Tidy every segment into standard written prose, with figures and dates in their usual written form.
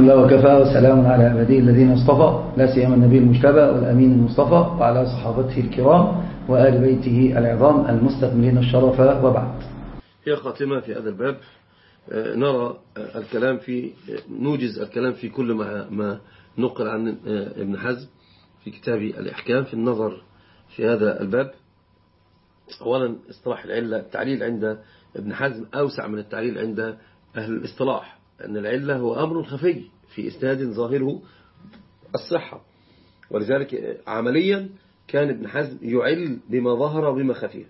الله وكفى وسلام على عباده الذين اصطفى لا سيما النبي المجتبى والأمين المصطفى وعلى صحابته الكرام وآل بيته العظام المستكملين الشرف وبعد. هي خاتمة في هذا الباب. نرى الكلام نوجز الكلام في كل ما نقل عن ابن حزم في كتاب الإحكام في النظر في هذا الباب. أولا اصطلاح العلة، التعليل عند ابن حزم أوسع من التعليل عند أهل الاصطلاح، أن العلة هو أمر خفي في إسناد ظاهره الصحة، ولذلك عمليا كان ابن حزم يعل بما ظهر وبما خفي.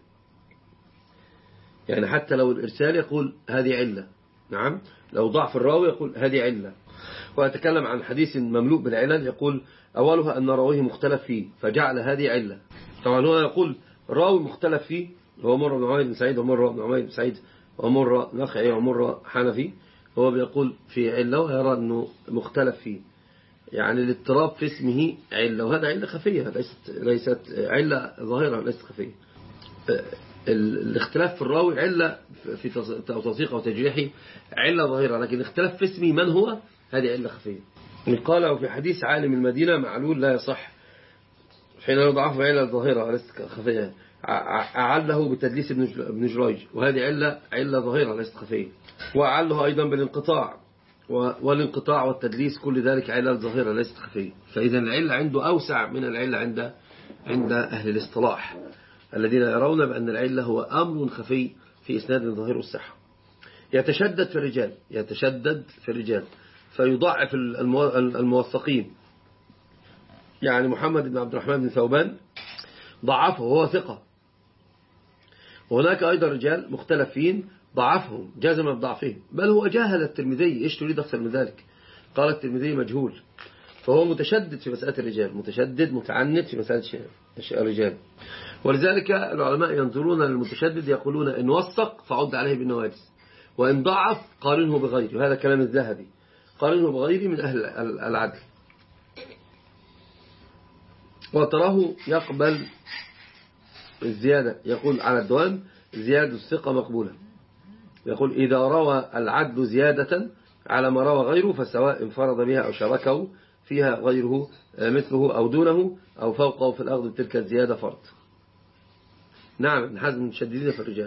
يعني حتى لو الإرسال يقول هذه علة، نعم، لو ضعف الراوي يقول هذه علة. ويتكلم عن حديث مملوء بالعلل يقول أولها أن راويه مختلف فيه فجعل هذه علة. طبعا هو يقول راوي مختلف فيه، هو مرة بن عمير بن سعيد ومرة بن عمير بن سعيد ومرة نخعي ومرة حنفي، هو بيقول في علة ويرى أنه مختلف فيه، يعني الاضطراب في اسمه علة، وهذا علة خفية ليست علة ظاهرة، ليست خفية. الاختلاف في الراوي علة في توثيقه وتجريحه علة ظاهرة، لكن الاختلاف في اسمه من هو هذه علة خفية. قال في حديث عالم المدينة معلول لا يصح حين يضعف علة ظاهرة وليست خفية، أعله بتدليس ابن جريج، وهذه علة ظاهرة ليست خفية. وأعله أيضا بالانقطاع، والانقطاع والتدليس كل ذلك علة ظاهرة ليست خفية. فإذا العلة عنده أوسع من العلة عند أهل الاصطلاح الذين يرون بأن العلة هو أمر خفي في إسناد ظاهر الصحة. يتشدد في الرجال فيضعف الموثقين، يعني محمد بن عبد الرحمن بن ثوبان ضعفه وهو ثقة، وهناك أيضا رجال مختلفين ضعفهم جازم بضعفهم، بل هو جاهل الترمذي. إيش تريد أكثر من ذلك؟ قال الترمذي مجهول. فهو متشدد في مسألة الرجال، متعنت في مسألة الرجال، ولذلك العلماء ينظرون للمتشدد يقولون إن وثق فعد عليه بالنوادس، وإن ضعف قارنه بغيره، وهذا كلام الذهبي، قارنه بغيره من أهل العدل. وتراه يقبل الزيادة، يقول على الدوام زيادة الثقة مقبولة، يقول إذا روى العدل زيادة على ما روى غيره فسواء انفرد بها أو شاركه فيها غيره مثله أو دونه أو فوقه في الأخذ بتلك الزيادة فرض. نعم، ابن حزم مشددين في الرجال.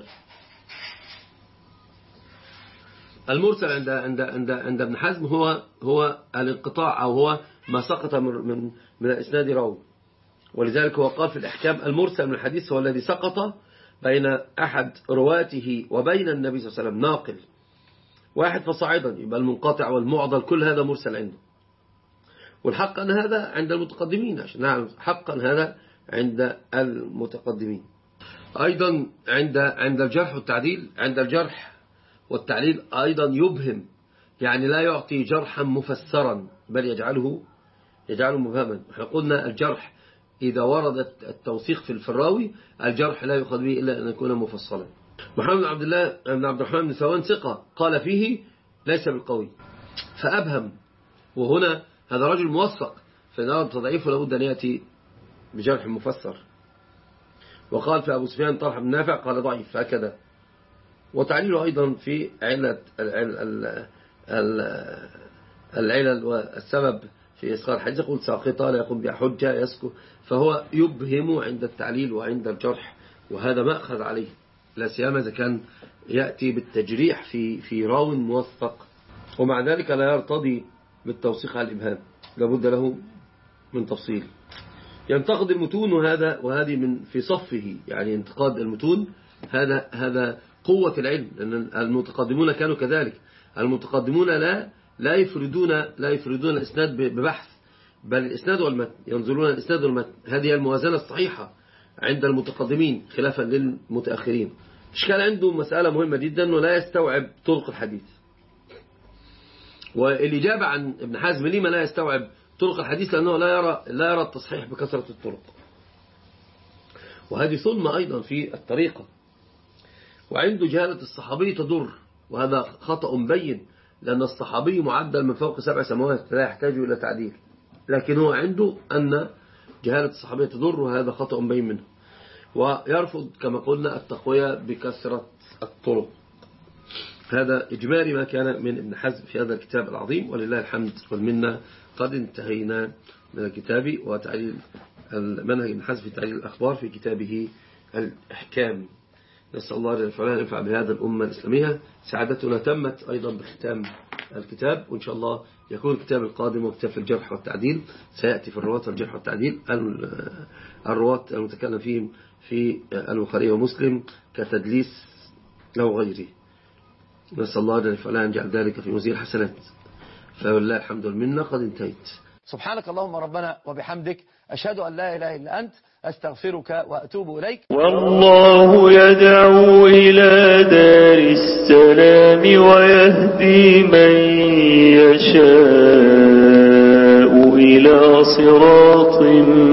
المرسل عند ابن حزم هو الانقطاع، أو هو ما سقط من الإسناد راوي، ولذلك هو قال في الإحكام المرسل من الحديث هو الذي سقط بين أحد رواته وبين النبي صلى الله عليه وسلم ناقل واحد فصاعدا، يبقى المنقطع والمعضل كل هذا مرسل عنده. والحق أن هذا عند المتقدمين، عشان نعلم حقا هذا عند المتقدمين. أيضا عند الجرح والتعديل، عند الجرح والتعليل أيضا يبهم، يعني لا يعطي جرحا مفسرا بل يجعله مبهما. احنا قلنا الجرح إذا ورد التوثيق في الراوي، الجرح لا يؤخذ به إلا أن يكون مفصلا. محمد بن عبد الرحمن بن ثوبان ثقة قال فيه ليس بالقوي فأبهم، وهنا هذا رجل موثق، فإن أراد تضعيفه لابد أن يأتي بجرح مفسر. وقال في أبو سفيان طلحة بن نافع قال ضعيف فهكذا. وتعليله أيضا في العلل والسبب في إسقاط الحديث، يقول ساقطة لا يقوم بها حجة يسكت، فهو يبهم عند التعليل وعند الجرح، وهذا مأخذ عليه، لا سيما إذا كان يأتي بالتجريح في راو موثق، ومع ذلك لا يرتضي بالتوثيق على الإبهام، لابد له من تفصيل. ينتقد المتون، وهذه من في صفه، يعني انتقاد المتون هذا قوة العلم، لأن المتقدمون كانوا كذلك. المتقدمون لا يفردون الإسناد ببحث، بل الإسناد والمتن، ينظرون الإسناد والمتن. هذه الموازنة الصحيحة عند المتقدمين خلافا للمتأخرين. إشكال عنده مسألة مهمة جدا، أنه لا يستوعب طرق الحديث. والإجابة عن ابن حزم لما لا يستوعب طرق الحديث لأنه لا يرى التصحيح بكثرة الطرق، وهذه ظلمة أيضا في الطريقة. وعنده جهالة الصحابي تضر، وهذا خطأ مبين، لأن الصحابي معدل من فوق 7 سماوات لا يحتاج إلى تعديل، لكن هو عنده أن جهالة الصحابي تضر، وهذا خطأ مبين منه. ويرفض كما قلنا التقوية بكثرة الطرق. هذا إجمالي ما كان من ابن حزم في هذا الكتاب العظيم، ولله الحمد والمنة. قد انتهينا من الكتاب وتعليل المنهج ابن حزم في تعليل الأخبار في كتابه الإحكام. نسأل الله جل وعلا أن ينفع بهذا الأمة الإسلامية. سعادتنا تمت أيضا بختام الكتاب، وإن شاء الله يكون الكتاب القادم وكتاب في الجرح والتعديل، سيأتي في الرواة والجرح والتعديل الرواة المتكلم فيهم في البخاري ومسلم كتدليس أو غيره. نسأل الله جل وعلا أن يجعل ذلك في موازين الحسنات. فلله الحمد والمنة. قد انتهيت. سبحانك اللهم ربنا وبحمدك، أشهد أن لا إله إلا أنت، أستغفرك وأتوب إليك. والله يدعو إلى دار السلام ويهدي من يشاء إلى صراط